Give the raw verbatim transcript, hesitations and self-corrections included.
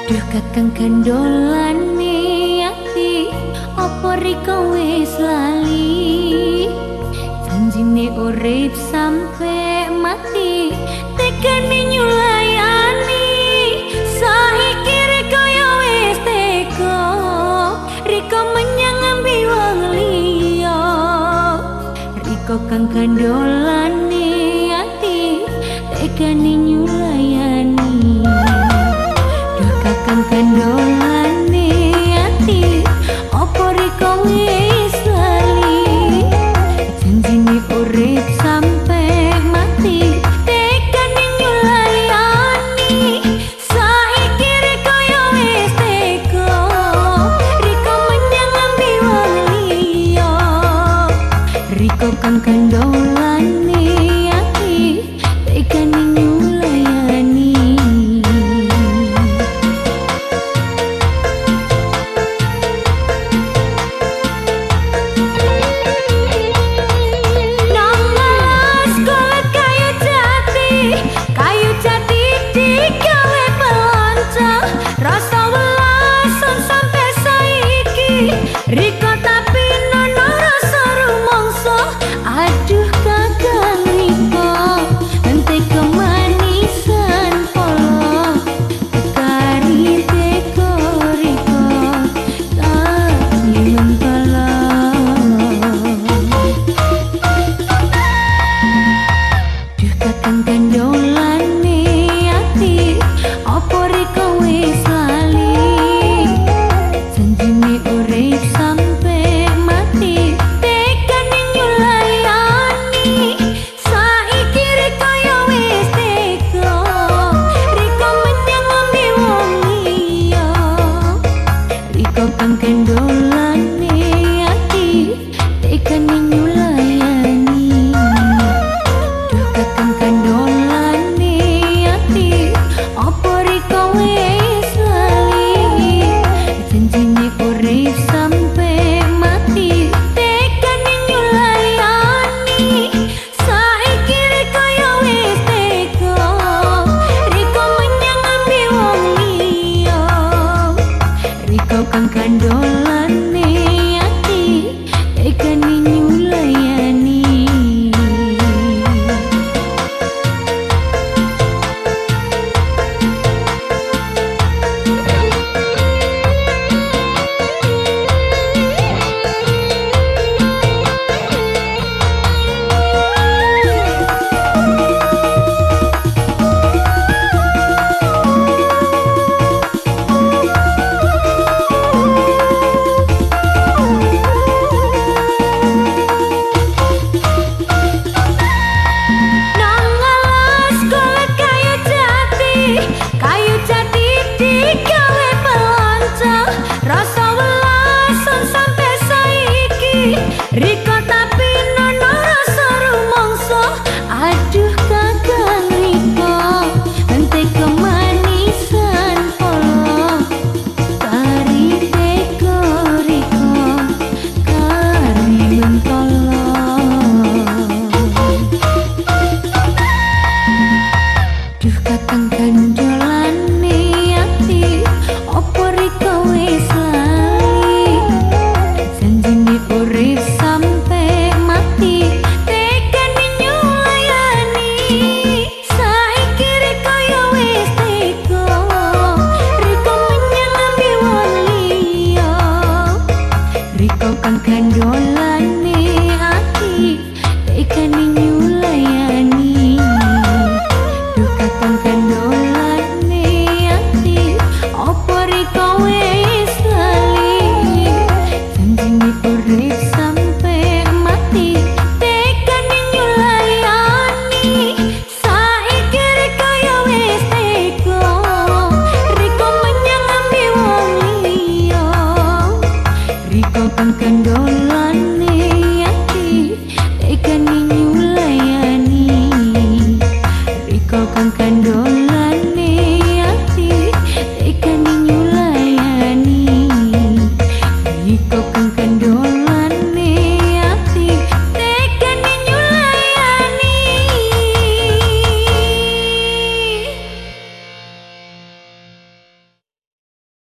Duh kakang kandolane ati apa riko wis lali janjine urip sampe mati tekane nyulayani saiki riko yo wis teko riko menyang ambi wong liya riko kang kandolane ati tekane nyulayani kakang kandolane ati opo riko wis lali janjine urip sampe mati tekane nyulayani saiki riko yo wis teko riko menyang ambi wong liya riko kang kandolane ati tekane nyulayani. Rasa welasan sampe saiki riko tapi nono rasa rumangsa aduh kakang riko ente kemanisan polo kari teko riko tapi mentala duh kakang kandolane ati opo riko wis kang kandolane ati tekane nyulayani duh kakang kandolane ati opo riko wis lali janjine urip sampe mati tekane nyulayani saiki riko yo wis teko riko menyang ambi wong liya riko kang kandolane ati tekane nyulayani. Rasa welasan sampe saiki riko tapi nono rasa rumangsa aduh kakang riko ente kemanisan polo kari teko riko kari mentolo duh kakang kandolane ati opo riko wis